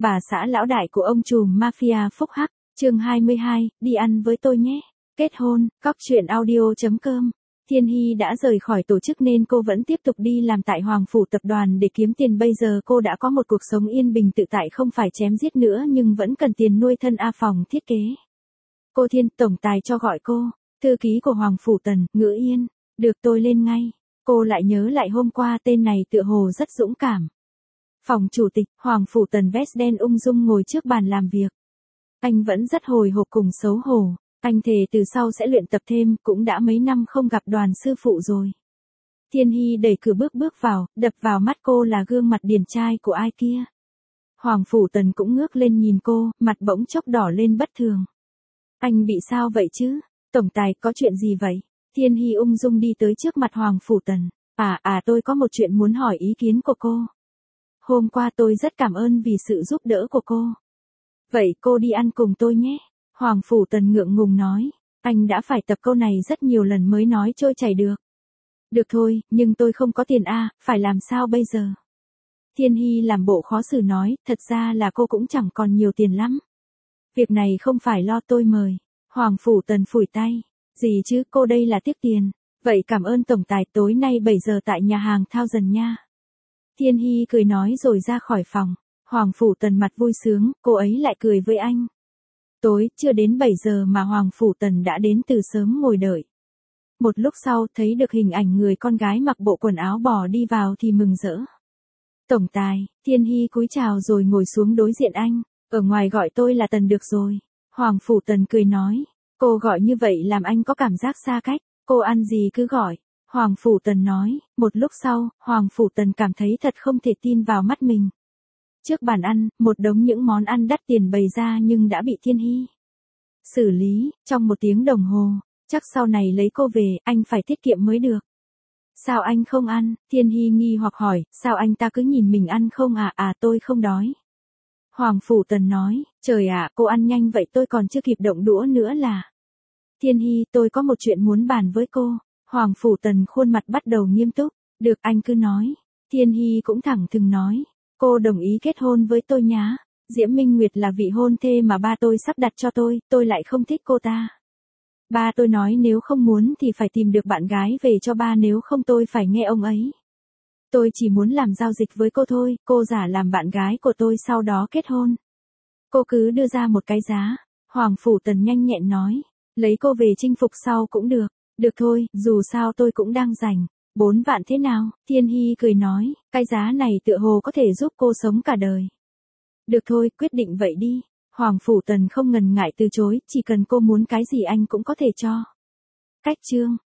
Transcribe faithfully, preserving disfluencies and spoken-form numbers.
Bà xã lão đại của ông trùm mafia phúc hắc, chương hai mươi hai, đi ăn với tôi nhé. Kết hôn, cóc truyện audio chấm com. Thiên Hy đã rời khỏi tổ chức nên cô vẫn tiếp tục đi làm tại Hoàng Phủ Tập đoàn để kiếm tiền. Bây giờ cô đã có một cuộc sống yên bình tự tại, không phải chém giết nữa nhưng vẫn cần tiền nuôi thân. A Phòng thiết kế. Cô Thiên, tổng tài cho gọi cô. Thư ký của Hoàng Phủ Tần, Ngữ Yên. Được, tôi lên ngay. Cô lại nhớ lại hôm qua tên này tựa hồ rất dũng cảm. Phòng chủ tịch, Hoàng Phủ Tần vest đen ung dung ngồi trước bàn làm việc. Anh vẫn rất hồi hộp cùng xấu hổ. Anh thề từ sau sẽ luyện tập thêm, cũng đã mấy năm không gặp Đoàn sư phụ rồi. Thiên Hy đẩy cửa bước bước vào, đập vào mắt cô là gương mặt điển trai của ai kia. Hoàng Phủ Tần cũng ngước lên nhìn cô, mặt bỗng chốc đỏ lên bất thường. Anh bị sao vậy chứ? Tổng tài, có chuyện gì vậy? Thiên Hy ung dung đi tới trước mặt Hoàng Phủ Tần. À à tôi có một chuyện muốn hỏi ý kiến của cô. Hôm qua tôi rất cảm ơn vì sự giúp đỡ của cô. Vậy cô đi ăn cùng tôi nhé. Hoàng Phủ Tần ngượng ngùng nói. Anh đã phải tập câu này rất nhiều lần mới nói trôi chảy được. Được thôi, nhưng tôi không có tiền a, phải làm sao bây giờ? Thiên Hy làm bộ khó xử nói, thật ra là cô cũng chẳng còn nhiều tiền lắm. Việc này không phải lo, tôi mời. Hoàng Phủ Tần phủi tay. Gì chứ, cô đây là tiếc tiền. Vậy cảm ơn tổng tài, tối nay bảy giờ tại nhà hàng Thao Dần nha. Thiên Hy cười nói rồi ra khỏi phòng. Hoàng Phủ Tần mặt vui sướng, cô ấy lại cười với anh. Tối, chưa đến bảy giờ mà Hoàng Phủ Tần đã đến từ sớm ngồi đợi. Một lúc sau, thấy được hình ảnh người con gái mặc bộ quần áo bò đi vào thì mừng rỡ. Tổng tài, Thiên Hy cúi chào rồi ngồi xuống đối diện anh. Ở ngoài gọi tôi là Tần được rồi. Hoàng Phủ Tần cười nói. Cô gọi như vậy làm anh có cảm giác xa cách. Cô ăn gì cứ gọi. Hoàng Phủ Tần nói. Một lúc sau, Hoàng Phủ Tần cảm thấy thật không thể tin vào mắt mình. Trước bàn ăn, một đống những món ăn đắt tiền bày ra nhưng đã bị Thiên Hy xử lý, trong một tiếng đồng hồ. Chắc sau này lấy cô về, anh phải tiết kiệm mới được. Sao anh không ăn? Thiên Hy nghi hoặc hỏi, sao anh ta cứ nhìn mình ăn không à? À tôi không đói. Hoàng Phủ Tần nói, trời ạ, cô ăn nhanh vậy tôi còn chưa kịp động đũa nữa là. Thiên Hy, tôi có một chuyện muốn bàn với cô. Hoàng Phủ Tần khuôn mặt bắt đầu nghiêm túc. Được, anh cứ nói. Thiên Hy cũng thẳng thừng nói. Cô đồng ý kết hôn với tôi nhá. Diễm Minh Nguyệt là vị hôn thê mà ba tôi sắp đặt cho tôi, tôi lại không thích cô ta. Ba tôi nói nếu không muốn thì phải tìm được bạn gái về cho ba, nếu không tôi phải nghe ông ấy. Tôi chỉ muốn làm giao dịch với cô thôi, cô giả làm bạn gái của tôi sau đó kết hôn. Cô cứ đưa ra một cái giá. Hoàng Phủ Tần nhanh nhẹn nói. Lấy cô về chinh phục sau cũng được. Được thôi, dù sao tôi cũng đang rảnh. Bốn vạn thế nào? Thiên Hy cười nói, cái giá này tựa hồ có thể giúp cô sống cả đời. Được thôi, quyết định vậy đi. Hoàng Phủ Tần không ngần ngại từ chối, chỉ cần cô muốn cái gì anh cũng có thể cho. Cách chương.